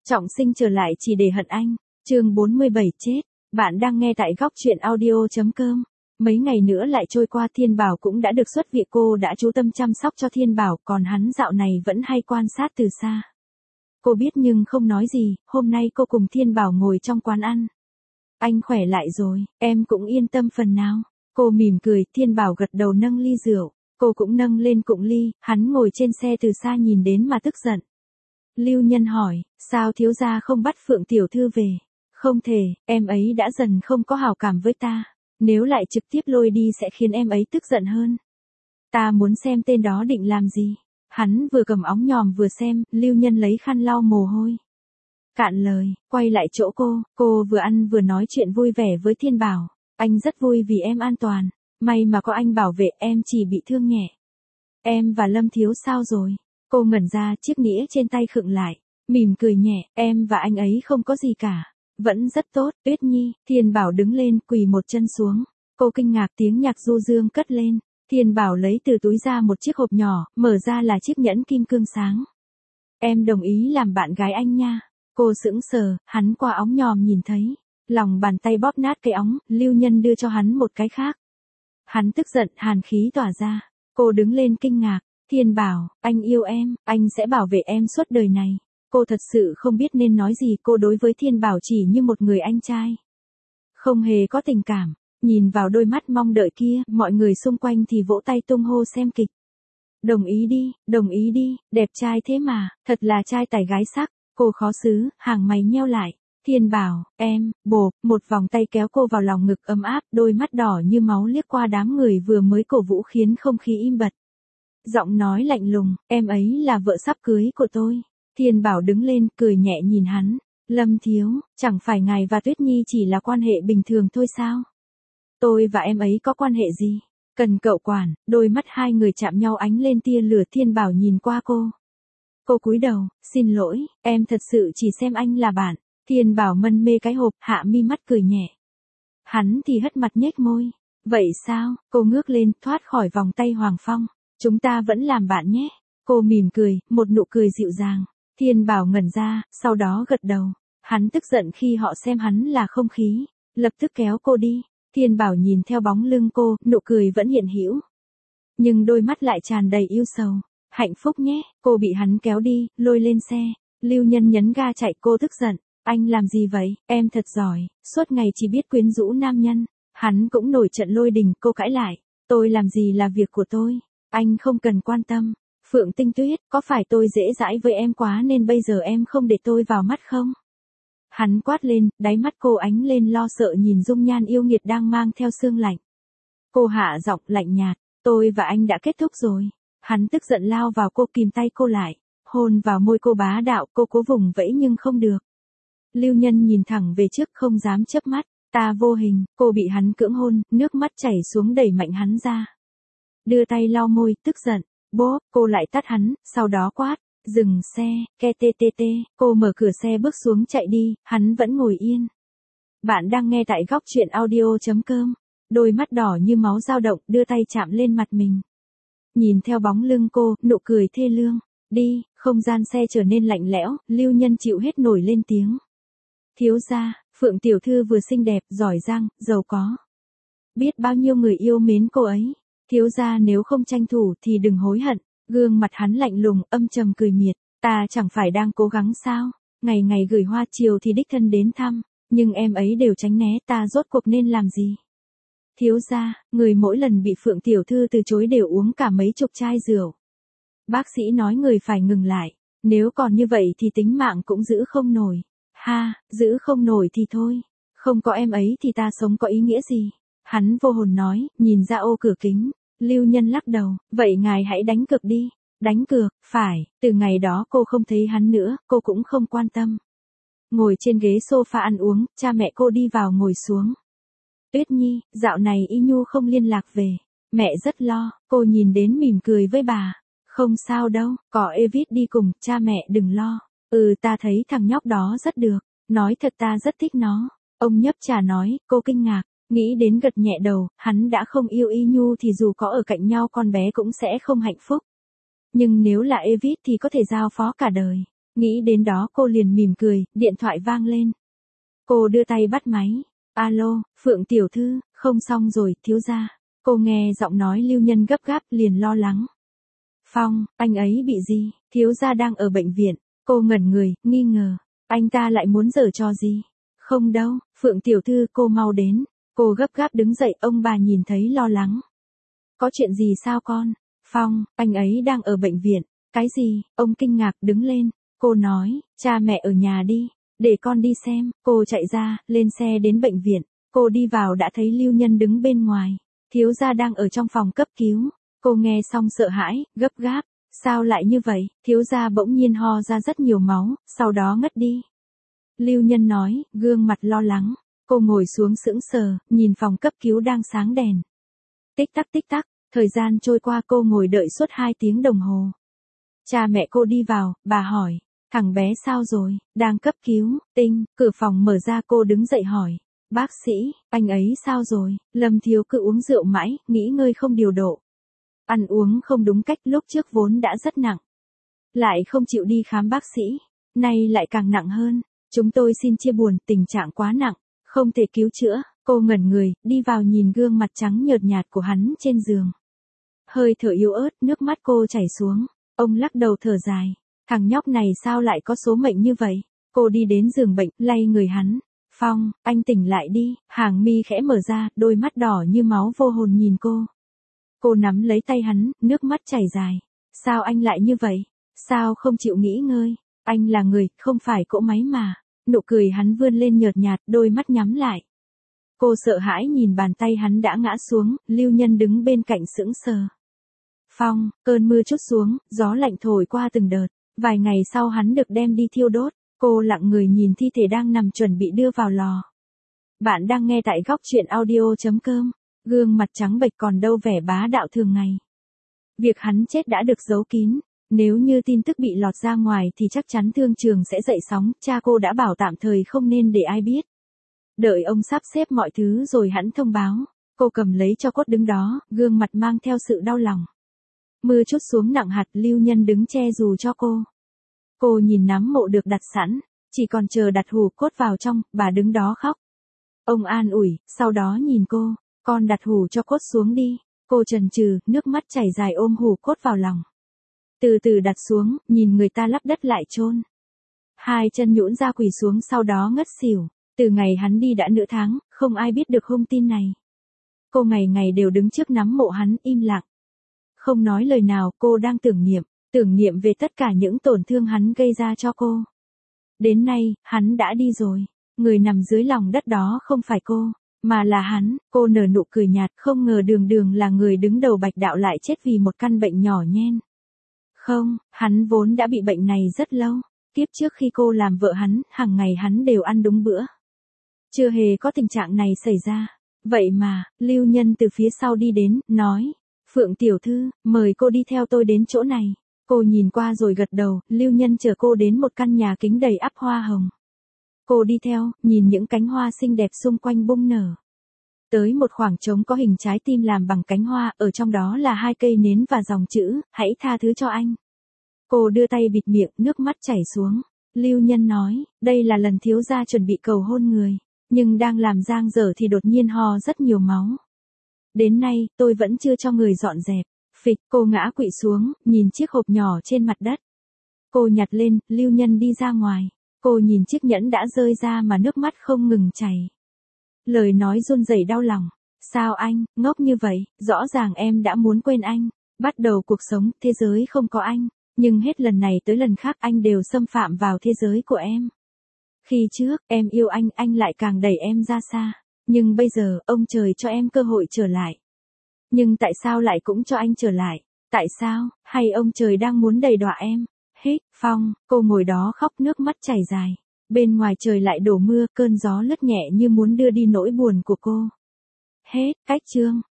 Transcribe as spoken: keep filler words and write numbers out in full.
Trọng sinh trở lại chỉ để hận anh. Chương bốn mươi bảy chết. Bạn đang nghe tại góc truyện audio.com. Mấy ngày nữa lại trôi qua, Thiên Bảo cũng đã được xuất viện. Cô đã chú tâm chăm sóc cho Thiên Bảo, còn hắn dạo này vẫn hay quan sát từ xa. Cô biết nhưng không nói gì. Hôm nay cô cùng Thiên Bảo ngồi trong quán ăn. Anh khỏe lại rồi, em cũng yên tâm phần nào. Cô mỉm cười. Thiên Bảo gật đầu nâng ly rượu. Cô cũng nâng lên cụng ly. Hắn ngồi trên xe từ xa nhìn đến mà tức giận. Lưu Nhân hỏi, sao thiếu gia không bắt Phượng tiểu thư về? Không thể, em ấy đã dần không có hảo cảm với ta. Nếu lại trực tiếp lôi đi sẽ khiến em ấy tức giận hơn. Ta muốn xem tên đó định làm gì. Hắn vừa cầm óng nhòm vừa xem. Lưu Nhân lấy khăn lau mồ hôi. Cạn lời, quay lại chỗ cô. Cô vừa ăn vừa nói chuyện vui vẻ với Thiên Bảo. Anh rất vui vì em an toàn. May mà có anh bảo vệ, em chỉ bị thương nhẹ. Em và Lâm Thiếu sao rồi? Cô ngẩn ra, chiếc nĩa trên tay khựng lại. Mỉm cười nhẹ, em và anh ấy không có gì cả. Vẫn rất tốt. Tuyết Nhi. Thiên Bảo đứng lên, quỳ một chân xuống. Cô kinh ngạc, tiếng nhạc du dương cất lên. Thiên Bảo lấy từ túi ra một chiếc hộp nhỏ, mở ra là chiếc nhẫn kim cương sáng. Em đồng ý làm bạn gái anh nha. Cô sững sờ, hắn qua óng nhòm nhìn thấy. Lòng bàn tay bóp nát cây óng. Lưu Nhân đưa cho hắn một cái khác. Hắn tức giận, hàn khí tỏa ra. Cô đứng lên kinh ngạc. Thiên Bảo, anh yêu em, anh sẽ bảo vệ em suốt đời này. Cô thật sự không biết nên nói gì. Cô đối với Thiên Bảo chỉ như một người anh trai. Không hề có tình cảm. Nhìn vào đôi mắt mong đợi kia, mọi người xung quanh thì vỗ tay tung hô xem kịch. Đồng ý đi, đồng ý đi, đẹp trai thế mà, thật là trai tài gái sắc. Cô khó xứ, hàng mày nheo lại. Thiên Bảo, em, bộp, một vòng tay kéo cô vào lòng ngực ấm áp, đôi mắt đỏ như máu liếc qua đám người vừa mới cổ vũ khiến không khí im bặt. Giọng nói lạnh lùng, em ấy là vợ sắp cưới của tôi. Thiên Bảo đứng lên, cười nhẹ nhìn hắn. Lâm Thiếu, chẳng phải ngài và Tuyết Nhi chỉ là quan hệ bình thường thôi sao? Tôi và em ấy có quan hệ gì? Cần cậu quản. Đôi mắt hai người chạm nhau ánh lên tia lửa. Thiên Bảo nhìn qua cô. Cô cúi đầu, xin lỗi, em thật sự chỉ xem anh là bạn. Thiên Bảo mân mê cái hộp, hạ mi mắt cười nhẹ. Hắn thì hất mặt nhếch môi. Vậy sao? Cô ngước lên, thoát khỏi vòng tay Hoàng Phong. Chúng ta vẫn làm bạn nhé. Cô mỉm cười, một nụ cười dịu dàng. Thiên Bảo ngẩn ra, sau đó gật đầu. Hắn tức giận khi họ xem hắn là không khí. Lập tức kéo cô đi. Thiên Bảo nhìn theo bóng lưng cô, nụ cười vẫn hiện hữu. Nhưng đôi mắt lại tràn đầy yêu sầu. Hạnh phúc nhé. Cô bị hắn kéo đi, lôi lên xe. Lưu Nhân nhấn ga chạy. Cô tức giận. Anh làm gì vậy? Em thật giỏi, suốt ngày chỉ biết quyến rũ nam nhân. Hắn cũng nổi trận lôi đình. Cô cãi lại. Tôi làm gì là việc của tôi. Anh không cần quan tâm. Phượng Tinh Tuyết, có phải tôi dễ dãi với em quá nên bây giờ em không để tôi vào mắt không? Hắn quát lên, đáy mắt cô ánh lên lo sợ nhìn dung nhan yêu nghiệt đang mang theo sương lạnh. Cô hạ giọng lạnh nhạt, tôi và anh đã kết thúc rồi. Hắn tức giận lao vào cô, kìm tay cô lại, hôn vào môi cô bá đạo. Cô cố vùng vẫy nhưng không được. Lưu Nhân nhìn thẳng về trước không dám chớp mắt. Ta vô hình. Cô bị hắn cưỡng hôn, nước mắt chảy xuống đẩy mạnh hắn ra. Đưa tay lau môi, tức giận. Bốp, cô lại tát hắn, sau đó quát. Dừng xe, ke tê tê tê. Cô mở cửa xe bước xuống chạy đi, hắn vẫn ngồi yên. Bạn đang nghe tại góc truyện audio.com. Đôi mắt đỏ như máu dao động, đưa tay chạm lên mặt mình. Nhìn theo bóng lưng cô, nụ cười thê lương. Đi, không gian xe trở nên lạnh lẽo. Lưu Nhân chịu hết nổi lên tiếng. Thiếu gia, Phượng tiểu thư vừa xinh đẹp, giỏi giang, giàu có. Biết bao nhiêu người yêu mến cô ấy. Thiếu gia nếu không tranh thủ thì đừng hối hận. Gương mặt hắn lạnh lùng, âm trầm cười miệt. Ta chẳng phải đang cố gắng sao? Ngày ngày gửi hoa, chiều thì đích thân đến thăm. Nhưng em ấy đều tránh né, ta rốt cuộc nên làm gì? Thiếu gia, người mỗi lần bị Phượng tiểu thư từ chối đều uống cả mấy chục chai rượu. Bác sĩ nói người phải ngừng lại. Nếu còn như vậy thì tính mạng cũng giữ không nổi. Ha, giữ không nổi thì thôi. Không có em ấy thì ta sống có ý nghĩa gì? Hắn vô hồn nói, nhìn ra ô cửa kính. Lưu Nhân lắc đầu, vậy ngài hãy đánh cược đi. Đánh cược, phải. Từ ngày đó cô không thấy hắn nữa, cô cũng không quan tâm. Ngồi trên ghế sofa ăn uống, cha mẹ cô đi vào ngồi xuống. Tuyết Nhi, dạo này Y Nhu không liên lạc về. Mẹ rất lo. Cô nhìn đến mỉm cười với bà. Không sao đâu, có Evis đi cùng, cha mẹ đừng lo. Ừ, ta thấy thằng nhóc đó rất được. Nói thật ta rất thích nó. Ông nhấp trà nói. Cô kinh ngạc. Nghĩ đến gật nhẹ đầu. Hắn đã không yêu Y Nhu thì dù có ở cạnh nhau con bé cũng sẽ không hạnh phúc. Nhưng nếu là Evis thì có thể giao phó cả đời. Nghĩ đến đó cô liền mỉm cười, điện thoại vang lên. Cô đưa tay bắt máy. Alo, Phượng tiểu thư, không xong rồi, thiếu gia. Cô nghe giọng nói Lưu Nhân gấp gáp liền lo lắng. Phong, anh ấy bị gì? Thiếu gia đang ở bệnh viện. Cô ngẩn người, nghi ngờ. Anh ta lại muốn giở trò gì? Không đâu, Phượng tiểu thư cô mau đến. Cô gấp gáp đứng dậy, ông bà nhìn thấy lo lắng. Có chuyện gì sao con? Phong, anh ấy đang ở bệnh viện. Cái gì? Ông kinh ngạc đứng lên. Cô nói, cha mẹ ở nhà đi. Để con đi xem. Cô chạy ra, lên xe đến bệnh viện. Cô đi vào đã thấy Lưu Nhân đứng bên ngoài. Thiếu gia đang ở trong phòng cấp cứu. Cô nghe xong sợ hãi, gấp gáp. Sao lại như vậy? Thiếu gia bỗng nhiên ho ra rất nhiều máu, sau đó ngất đi. Lưu Nhân nói, gương mặt lo lắng. Cô ngồi xuống sững sờ, nhìn phòng cấp cứu đang sáng đèn. Tích tắc tích tắc, thời gian trôi qua cô ngồi đợi suốt hai tiếng đồng hồ. Cha mẹ cô đi vào, bà hỏi, thằng bé sao rồi, đang cấp cứu, Tinh, cửa phòng mở ra cô đứng dậy hỏi. Bác sĩ, anh ấy sao rồi? Lâm Thiếu cứ uống rượu mãi, nghỉ ngơi không điều độ. Ăn uống không đúng cách, lúc trước vốn đã rất nặng. Lại không chịu đi khám bác sĩ, nay lại càng nặng hơn. Chúng tôi xin chia buồn, tình trạng quá nặng, không thể cứu chữa. Cô ngẩn người, đi vào nhìn gương mặt trắng nhợt nhạt của hắn trên giường. Hơi thở yếu ớt, nước mắt cô chảy xuống. Ông lắc đầu thở dài. Thằng nhóc này sao lại có số mệnh như vậy? Cô đi đến giường bệnh, lay người hắn. Phong, anh tỉnh lại đi. Hàng mi khẽ mở ra, đôi mắt đỏ như máu vô hồn nhìn cô. Cô nắm lấy tay hắn, nước mắt chảy dài. Sao anh lại như vậy? Sao không chịu nghỉ ngơi? Anh là người, không phải cỗ máy mà. Nụ cười hắn vươn lên nhợt nhạt, đôi mắt nhắm lại. Cô sợ hãi nhìn bàn tay hắn đã ngã xuống, Lưu Nhân đứng bên cạnh sững sờ. Phong, cơn mưa trút xuống, gió lạnh thổi qua từng đợt. Vài ngày sau hắn được đem đi thiêu đốt. Cô lặng người nhìn thi thể đang nằm chuẩn bị đưa vào lò. Bạn đang nghe tại góc truyện audio chấm com. Gương mặt trắng bệch còn đâu vẻ bá đạo thường ngày. Việc hắn chết đã được giấu kín. Nếu như tin tức bị lọt ra ngoài thì chắc chắn thương trường sẽ dậy sóng. Cha cô đã bảo tạm thời không nên để ai biết. Đợi ông sắp xếp mọi thứ rồi hắn thông báo. Cô cầm lấy cho cốt đứng đó, gương mặt mang theo sự đau lòng. Mưa trút xuống nặng hạt, Lưu Nhân đứng che dù cho cô. Cô nhìn nắm mộ được đặt sẵn, chỉ còn chờ đặt hủ cốt vào trong, bà đứng đó khóc. Ông an ủi, sau đó nhìn cô, con đặt hủ cho cốt xuống đi. Cô chần chừ, nước mắt chảy dài ôm hủ cốt vào lòng. Từ từ đặt xuống, nhìn người ta lấp đất lại chôn. Hai chân nhũn ra quỳ xuống sau đó ngất xỉu. Từ ngày hắn đi đã nửa tháng, không ai biết được hung tin này. Cô ngày ngày đều đứng trước nắm mộ hắn im lặng. Không nói lời nào, cô đang tưởng niệm, tưởng niệm về tất cả những tổn thương hắn gây ra cho cô. Đến nay, hắn đã đi rồi. Người nằm dưới lòng đất đó không phải cô, mà là hắn. Cô nở nụ cười nhạt, không ngờ Đường Đường là người đứng đầu Bạch Đạo lại chết vì một căn bệnh nhỏ nhen. Không, hắn vốn đã bị bệnh này rất lâu. Tiếp trước khi cô làm vợ hắn, hàng ngày hắn đều ăn đúng bữa. Chưa hề có tình trạng này xảy ra. Vậy mà, Lưu Nhân từ phía sau đi đến, nói. Phượng tiểu thư, mời cô đi theo tôi đến chỗ này. Cô nhìn qua rồi gật đầu, Lưu Nhân chở cô đến một căn nhà kính đầy ắp hoa hồng. Cô đi theo, nhìn những cánh hoa xinh đẹp xung quanh bung nở. Tới một khoảng trống có hình trái tim làm bằng cánh hoa, ở trong đó là hai cây nến và dòng chữ, hãy tha thứ cho anh. Cô đưa tay bịt miệng, nước mắt chảy xuống. Lưu Nhân nói, đây là lần thiếu gia chuẩn bị cầu hôn người, nhưng đang làm dang dở thì đột nhiên ho rất nhiều máu. Đến nay, tôi vẫn chưa cho người dọn dẹp. Phịch, cô ngã quỵ xuống, nhìn chiếc hộp nhỏ trên mặt đất. Cô nhặt lên, Lưu Nhân đi ra ngoài. Cô nhìn chiếc nhẫn đã rơi ra mà nước mắt không ngừng chảy. Lời nói run rẩy đau lòng. Sao anh, ngốc như vậy, rõ ràng em đã muốn quên anh. Bắt đầu cuộc sống, thế giới không có anh. Nhưng hết lần này tới lần khác anh đều xâm phạm vào thế giới của em. Khi trước, em yêu anh, anh lại càng đẩy em ra xa. Nhưng bây giờ, ông trời cho em cơ hội trở lại. Nhưng tại sao lại cũng cho anh trở lại? Tại sao, hay ông trời đang muốn đầy đọa em? Hết, Phong, cô ngồi đó khóc nước mắt chảy dài. Bên ngoài trời lại đổ mưa, cơn gió lướt nhẹ như muốn đưa đi nỗi buồn của cô. Hết, cách chương.